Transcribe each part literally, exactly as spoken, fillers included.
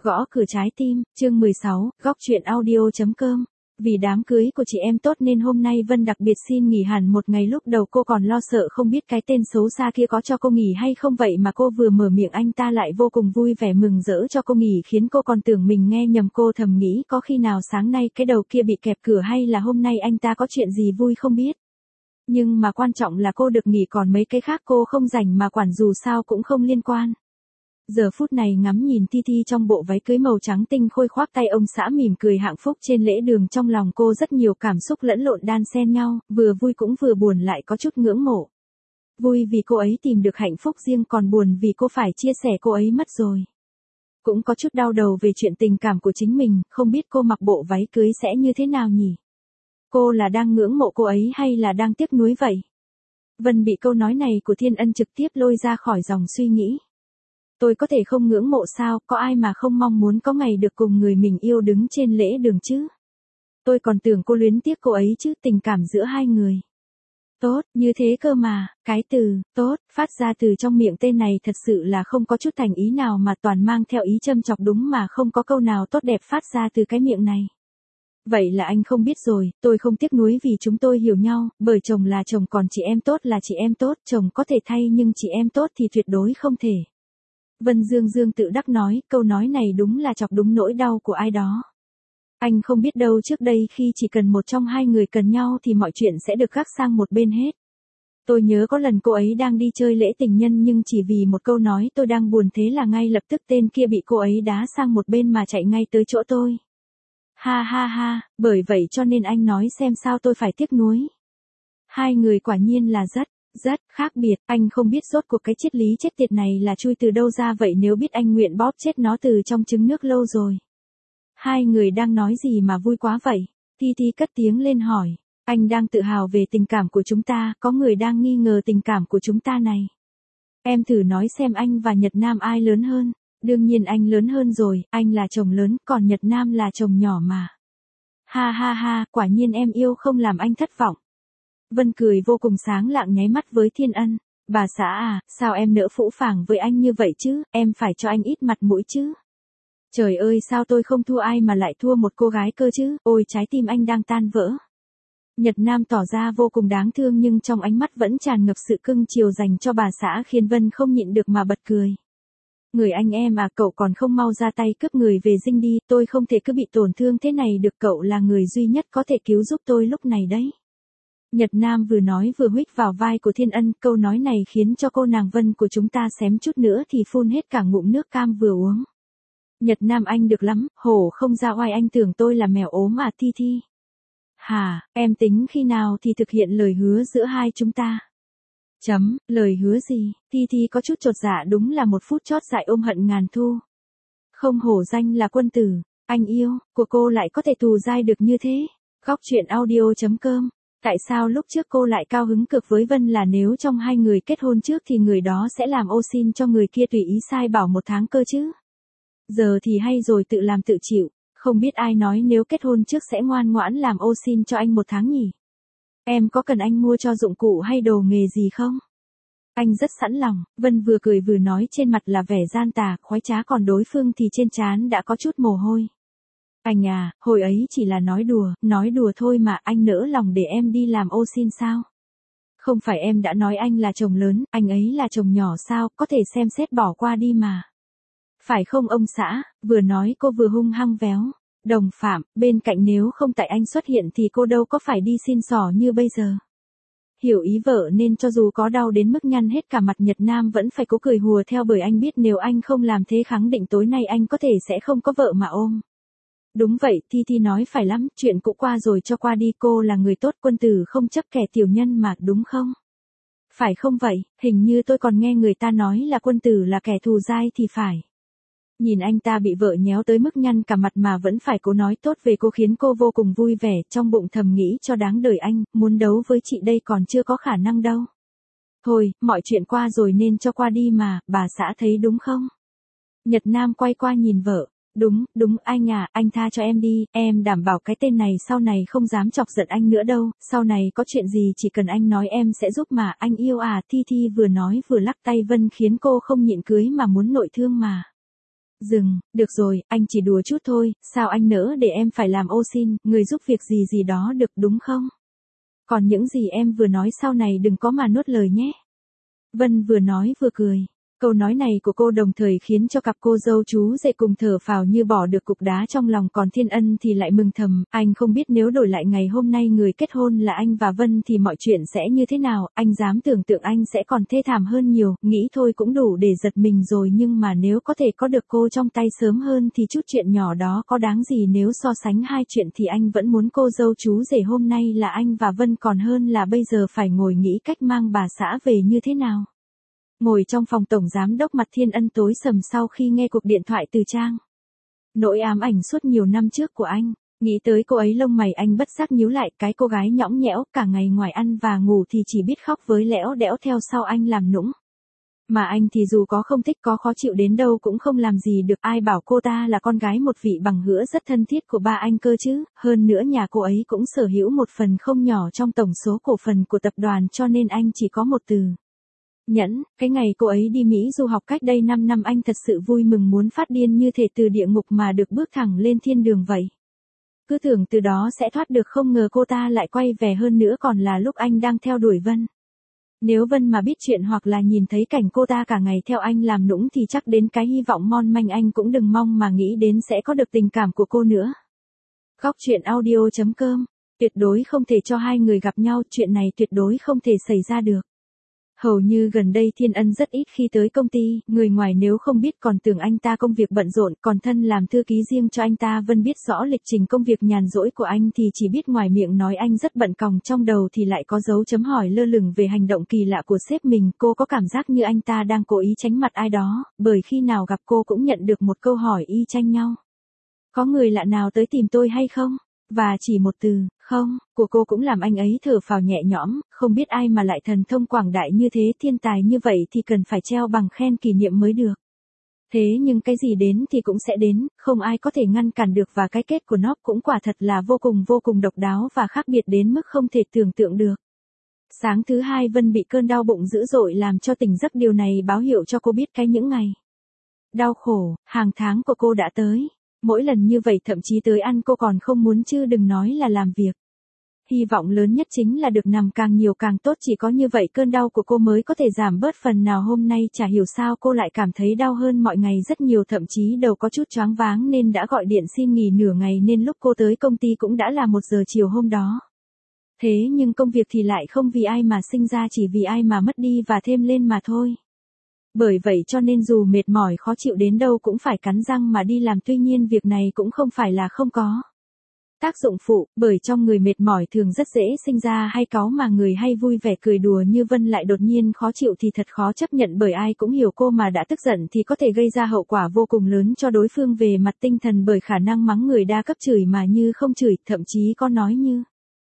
Gõ cửa trái tim, chương mười sáu, góc chuyện audio.com. Vì đám cưới của chị em tốt nên hôm nay Vân đặc biệt xin nghỉ hẳn một ngày. Lúc đầu cô còn lo sợ không biết cái tên xấu xa kia có cho cô nghỉ hay không, vậy mà cô vừa mở miệng anh ta lại vô cùng vui vẻ mừng rỡ cho cô nghỉ, khiến cô còn tưởng mình nghe nhầm. Cô thầm nghĩ có khi nào sáng nay cái đầu kia bị kẹp cửa, hay là hôm nay anh ta có chuyện gì vui không biết. Nhưng mà quan trọng là cô được nghỉ, còn mấy cái khác cô không rảnh mà quản, dù sao cũng không liên quan. Giờ phút này ngắm nhìn Ti Ti trong bộ váy cưới màu trắng tinh khôi khoác tay ông xã mỉm cười hạnh phúc trên lễ đường, trong lòng cô rất nhiều cảm xúc lẫn lộn đan xen nhau, vừa vui cũng vừa buồn, lại có chút ngưỡng mộ. Vui vì cô ấy tìm được hạnh phúc riêng, còn buồn vì cô phải chia sẻ cô ấy mất rồi. Cũng có chút đau đầu về chuyện tình cảm của chính mình, không biết cô mặc bộ váy cưới sẽ như thế nào nhỉ? Cô là đang ngưỡng mộ cô ấy hay là đang tiếc nuối vậy? Vân bị câu nói này của Thiên Ân trực tiếp lôi ra khỏi dòng suy nghĩ. Tôi có thể không ngưỡng mộ sao, có ai mà không mong muốn có ngày được cùng người mình yêu đứng trên lễ đường chứ. Tôi còn tưởng cô luyến tiếc cô ấy chứ, tình cảm giữa hai người. Tốt, như thế cơ mà, cái từ, tốt, phát ra từ trong miệng tên này thật sự là không có chút thành ý nào, mà toàn mang theo ý châm chọc, đúng mà không có câu nào tốt đẹp phát ra từ cái miệng này. Vậy là anh không biết rồi, tôi không tiếc nuối vì chúng tôi hiểu nhau, bởi chồng là chồng còn chị em tốt là chị em tốt, chồng có thể thay nhưng chị em tốt thì tuyệt đối không thể. Vân Dương Dương tự đắc nói, câu nói này đúng là chọc đúng nỗi đau của ai đó. Anh không biết đâu, trước đây khi chỉ cần một trong hai người cần nhau thì mọi chuyện sẽ được gác sang một bên hết. Tôi nhớ có lần cô ấy đang đi chơi lễ tình nhân, nhưng chỉ vì một câu nói tôi đang buồn, thế là ngay lập tức tên kia bị cô ấy đá sang một bên mà chạy ngay tới chỗ tôi. Ha ha ha, bởi vậy cho nên anh nói xem sao tôi phải tiếc nuối. Hai người quả nhiên là rất, rất khác biệt. Anh không biết rốt cuộc cái triết lý chết tiệt này là chui từ đâu ra vậy, nếu biết anh nguyện bóp chết nó từ trong trứng nước lâu rồi. Hai người đang nói gì mà vui quá vậy? Ti Ti cất tiếng lên hỏi. Anh đang tự hào về tình cảm của chúng ta, có người đang nghi ngờ tình cảm của chúng ta này. Em thử nói xem anh và Nhật Nam ai lớn hơn? Đương nhiên anh lớn hơn rồi, anh là chồng lớn, còn Nhật Nam là chồng nhỏ mà. Ha ha ha, quả nhiên em yêu không làm anh thất vọng. Vân cười vô cùng sáng lạng nháy mắt với Thiên Ân. Bà xã à, sao em nỡ phũ phàng với anh như vậy chứ, em phải cho anh ít mặt mũi chứ. Trời ơi, sao tôi không thua ai mà lại thua một cô gái cơ chứ, ôi trái tim anh đang tan vỡ. Nhật Nam tỏ ra vô cùng đáng thương nhưng trong ánh mắt vẫn tràn ngập sự cưng chiều dành cho bà xã, khiến Vân không nhịn được mà bật cười. Người anh em à, cậu còn không mau ra tay cướp người về dinh đi, tôi không thể cứ bị tổn thương thế này được, cậu là người duy nhất có thể cứu giúp tôi lúc này đấy. Nhật Nam vừa nói vừa huých vào vai của Thiên Ân, câu nói này khiến cho cô nàng Vân của chúng ta xém chút nữa thì phun hết cả ngụm nước cam vừa uống. Nhật Nam anh được lắm, hổ không ra oai, anh tưởng tôi là mèo ốm à Ti Ti. Hả, em tính khi nào thì thực hiện lời hứa giữa hai chúng ta? Chấm, lời hứa gì? Ti Ti có chút chột dạ, đúng là một phút chót dại ôm hận ngàn thu. Không hổ danh là quân tử, anh yêu, của cô lại có thể tù dai được như thế. Góc chuyện audio.com. Tại sao lúc trước cô lại cao hứng cực với Vân là nếu trong hai người kết hôn trước thì người đó sẽ làm ô xin cho người kia tùy ý sai bảo một tháng cơ chứ? Giờ thì hay rồi, tự làm tự chịu, không biết ai nói nếu kết hôn trước sẽ ngoan ngoãn làm ô xin cho anh một tháng nhỉ? Em có cần anh mua cho dụng cụ hay đồ nghề gì không? Anh rất sẵn lòng. Vân vừa cười vừa nói, trên mặt là vẻ gian tà, khoái trá, còn đối phương thì trên trán đã có chút mồ hôi. Anh à, hồi ấy chỉ là nói đùa, nói đùa thôi mà, anh nỡ lòng để em đi làm ô xin sao? Không phải em đã nói anh là chồng lớn, anh ấy là chồng nhỏ sao, có thể xem xét bỏ qua đi mà. Phải không ông xã? Vừa nói cô vừa hung hăng véo. Đồng phạm, bên cạnh nếu không tại anh xuất hiện thì cô đâu có phải đi xin xỏ như bây giờ. Hiểu ý vợ nên cho dù có đau đến mức nhăn hết cả mặt, Nhật Nam vẫn phải cố cười hùa theo, bởi anh biết nếu anh không làm thế khẳng định tối nay anh có thể sẽ không có vợ mà ôm. Đúng vậy, Ti Ti nói phải lắm, chuyện cũ qua rồi cho qua đi, cô là người tốt, quân tử không chấp kẻ tiểu nhân mà, đúng không? Phải không vậy, hình như tôi còn nghe người ta nói là quân tử là kẻ thù dai thì phải. Nhìn anh ta bị vợ nhéo tới mức nhăn cả mặt mà vẫn phải cố nói tốt về cô, khiến cô vô cùng vui vẻ, trong bụng thầm nghĩ cho đáng đời anh, muốn đấu với chị đây còn chưa có khả năng đâu. Thôi, mọi chuyện qua rồi nên cho qua đi mà, bà xã thấy đúng không? Nhật Nam quay qua nhìn vợ. Đúng, đúng anh à, anh tha cho em đi, em đảm bảo cái tên này sau này không dám chọc giận anh nữa đâu, sau này có chuyện gì chỉ cần anh nói em sẽ giúp mà, anh yêu à. Ti Ti vừa nói vừa lắc tay Vân khiến cô không nhịn cưới mà muốn nội thương mà. Dừng, được rồi, anh chỉ đùa chút thôi, sao anh nỡ để em phải làm ô xin, người giúp việc gì gì đó được đúng không? Còn những gì em vừa nói sau này đừng có mà nuốt lời nhé. Vân vừa nói vừa cười. Câu nói này của cô đồng thời khiến cho cặp cô dâu chú rể cùng thở phào như bỏ được cục đá trong lòng, còn Thiên Ân thì lại mừng thầm, anh không biết nếu đổi lại ngày hôm nay người kết hôn là anh và Vân thì mọi chuyện sẽ như thế nào, anh dám tưởng tượng anh sẽ còn thê thảm hơn nhiều, nghĩ thôi cũng đủ để giật mình rồi, nhưng mà nếu có thể có được cô trong tay sớm hơn thì chút chuyện nhỏ đó có đáng gì, nếu so sánh hai chuyện thì anh vẫn muốn cô dâu chú rể hôm nay là anh và Vân còn hơn là bây giờ phải ngồi nghĩ cách mang bà xã về như thế nào. Ngồi trong phòng tổng giám đốc, mặt Thiên Ân tối sầm sau khi nghe cuộc điện thoại từ Trang. Nỗi ám ảnh suốt nhiều năm trước của anh, nghĩ tới cô ấy lông mày anh bất giác nhíu lại, cái cô gái nhõng nhẽo, cả ngày ngoài ăn và ngủ thì chỉ biết khóc với lẽo đẽo theo sau anh làm nũng. Mà anh thì dù có không thích có khó chịu đến đâu cũng không làm gì được, ai bảo cô ta là con gái một vị bằng hữu rất thân thiết của ba anh cơ chứ, hơn nữa nhà cô ấy cũng sở hữu một phần không nhỏ trong tổng số cổ phần của tập đoàn, cho nên anh chỉ có một từ. Nhẫn. Cái ngày cô ấy đi Mỹ du học cách đây năm năm anh thật sự vui mừng muốn phát điên, như thể từ địa ngục mà được bước thẳng lên thiên đường vậy. Cứ tưởng từ đó sẽ thoát được, không ngờ cô ta lại quay về, hơn nữa còn là lúc anh đang theo đuổi Vân. Nếu Vân mà biết chuyện hoặc là nhìn thấy cảnh cô ta cả ngày theo anh làm nũng thì chắc đến cái hy vọng mon manh anh cũng đừng mong mà nghĩ đến sẽ có được tình cảm của cô nữa. Góc truyện audio chấm com. Tuyệt đối không thể cho hai người gặp nhau, chuyện này tuyệt đối không thể xảy ra được. Hầu như gần đây Thiên Ân rất ít khi tới công ty, người ngoài nếu không biết còn tưởng anh ta công việc bận rộn, còn thân làm thư ký riêng cho anh ta Vân biết rõ lịch trình công việc nhàn rỗi của anh thì chỉ biết ngoài miệng nói anh rất bận, còng trong đầu thì lại có dấu chấm hỏi lơ lửng về hành động kỳ lạ của sếp mình. Cô có cảm giác như anh ta đang cố ý tránh mặt ai đó, bởi khi nào gặp cô cũng nhận được một câu hỏi y chang nhau. Có người lạ nào tới tìm tôi hay không? Và chỉ một từ, không, của cô cũng làm anh ấy thở phào nhẹ nhõm, không biết ai mà lại thần thông quảng đại như thế, thiên tài như vậy thì cần phải treo bằng khen kỷ niệm mới được. Thế nhưng cái gì đến thì cũng sẽ đến, không ai có thể ngăn cản được, và cái kết của nó cũng quả thật là vô cùng vô cùng độc đáo và khác biệt đến mức không thể tưởng tượng được. Sáng thứ hai Vân bị cơn đau bụng dữ dội làm cho tỉnh giấc, điều này báo hiệu cho cô biết cái những ngày đau khổ, hàng tháng của cô đã tới. Mỗi lần như vậy thậm chí tới ăn cô còn không muốn chứ đừng nói là làm việc. Hy vọng lớn nhất chính là được nằm càng nhiều càng tốt, chỉ có như vậy cơn đau của cô mới có thể giảm bớt phần nào. Hôm nay chả hiểu sao cô lại cảm thấy đau hơn mọi ngày rất nhiều, thậm chí đầu có chút choáng váng nên đã gọi điện xin nghỉ nửa ngày, nên lúc cô tới công ty cũng đã là một giờ chiều hôm đó. Thế nhưng công việc thì lại không vì ai mà sinh ra, chỉ vì ai mà mất đi và thêm lên mà thôi. Bởi vậy cho nên dù mệt mỏi khó chịu đến đâu cũng phải cắn răng mà đi làm, tuy nhiên việc này cũng không phải là không có tác dụng phụ, bởi trong người mệt mỏi thường rất dễ sinh ra hay cáu, mà người hay vui vẻ cười đùa như Vân lại đột nhiên khó chịu thì thật khó chấp nhận, bởi ai cũng hiểu cô mà đã tức giận thì có thể gây ra hậu quả vô cùng lớn cho đối phương về mặt tinh thần, bởi khả năng mắng người đa cấp, chửi mà như không chửi, thậm chí có nói như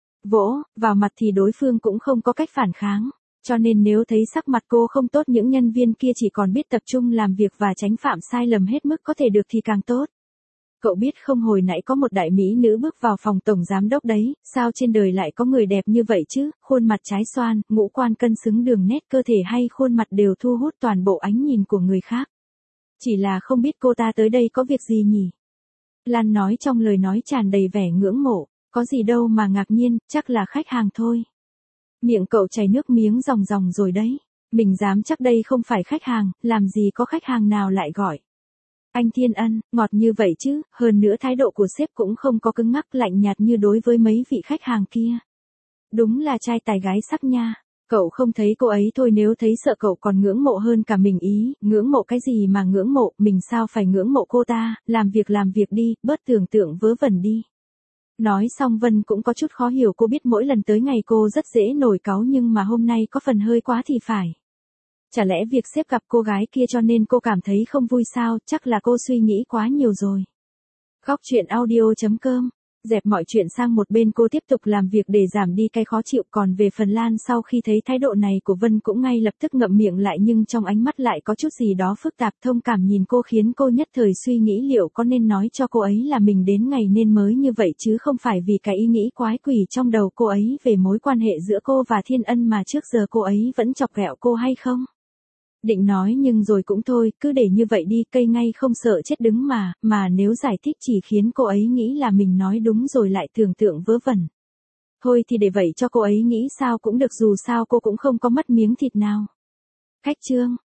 vỗ vào mặt thì đối phương cũng không có cách phản kháng. Cho nên nếu thấy sắc mặt cô không tốt, những nhân viên kia chỉ còn biết tập trung làm việc và tránh phạm sai lầm hết mức có thể được thì càng tốt. Cậu biết không, hồi nãy có một đại mỹ nữ bước vào phòng tổng giám đốc đấy, sao trên đời lại có người đẹp như vậy chứ, khuôn mặt trái xoan, ngũ quan cân xứng, đường nét cơ thể hay khuôn mặt đều thu hút toàn bộ ánh nhìn của người khác. Chỉ là không biết cô ta tới đây có việc gì nhỉ? Lan nói trong lời nói tràn đầy vẻ ngưỡng mộ, có gì đâu mà ngạc nhiên, chắc là khách hàng thôi. Miệng cậu chảy nước miếng ròng ròng rồi đấy. Mình dám chắc đây không phải khách hàng, làm gì có khách hàng nào lại gọi anh Thiên Ân, ngọt như vậy chứ, hơn nữa thái độ của sếp cũng không có cứng ngắc lạnh nhạt như đối với mấy vị khách hàng kia. Đúng là trai tài gái sắc nha. Cậu không thấy cô ấy thôi, nếu thấy sợ cậu còn ngưỡng mộ hơn cả mình ý, ngưỡng mộ cái gì mà ngưỡng mộ, mình sao phải ngưỡng mộ cô ta, làm việc làm việc đi, bớt tưởng tượng vớ vẩn đi. Nói xong Vân cũng có chút khó hiểu, cô biết mỗi lần tới ngày cô rất dễ nổi cáu, nhưng mà hôm nay có phần hơi quá thì phải. Chả lẽ việc sếp gặp cô gái kia cho nên cô cảm thấy không vui sao, chắc là cô suy nghĩ quá nhiều rồi. Góc truyện audio chấm com. Dẹp mọi chuyện sang một bên, cô tiếp tục làm việc để giảm đi cái khó chịu. Còn về phần Lan, sau khi thấy thái độ này của Vân cũng ngay lập tức ngậm miệng lại, nhưng trong ánh mắt lại có chút gì đó phức tạp, thông cảm nhìn cô khiến cô nhất thời suy nghĩ liệu có nên nói cho cô ấy là mình đến ngày nên mới như vậy, chứ không phải vì cái ý nghĩ quái quỷ trong đầu cô ấy về mối quan hệ giữa cô và Thiên Ân mà trước giờ cô ấy vẫn chọc ghẹo cô hay không. Định nói nhưng rồi cũng thôi, cứ để như vậy đi, cây ngay không sợ chết đứng mà, mà nếu giải thích chỉ khiến cô ấy nghĩ là mình nói đúng rồi lại tưởng tượng vớ vẩn. Thôi thì để vậy cho cô ấy nghĩ sao cũng được, dù sao cô cũng không có mất miếng thịt nào. Khách trương.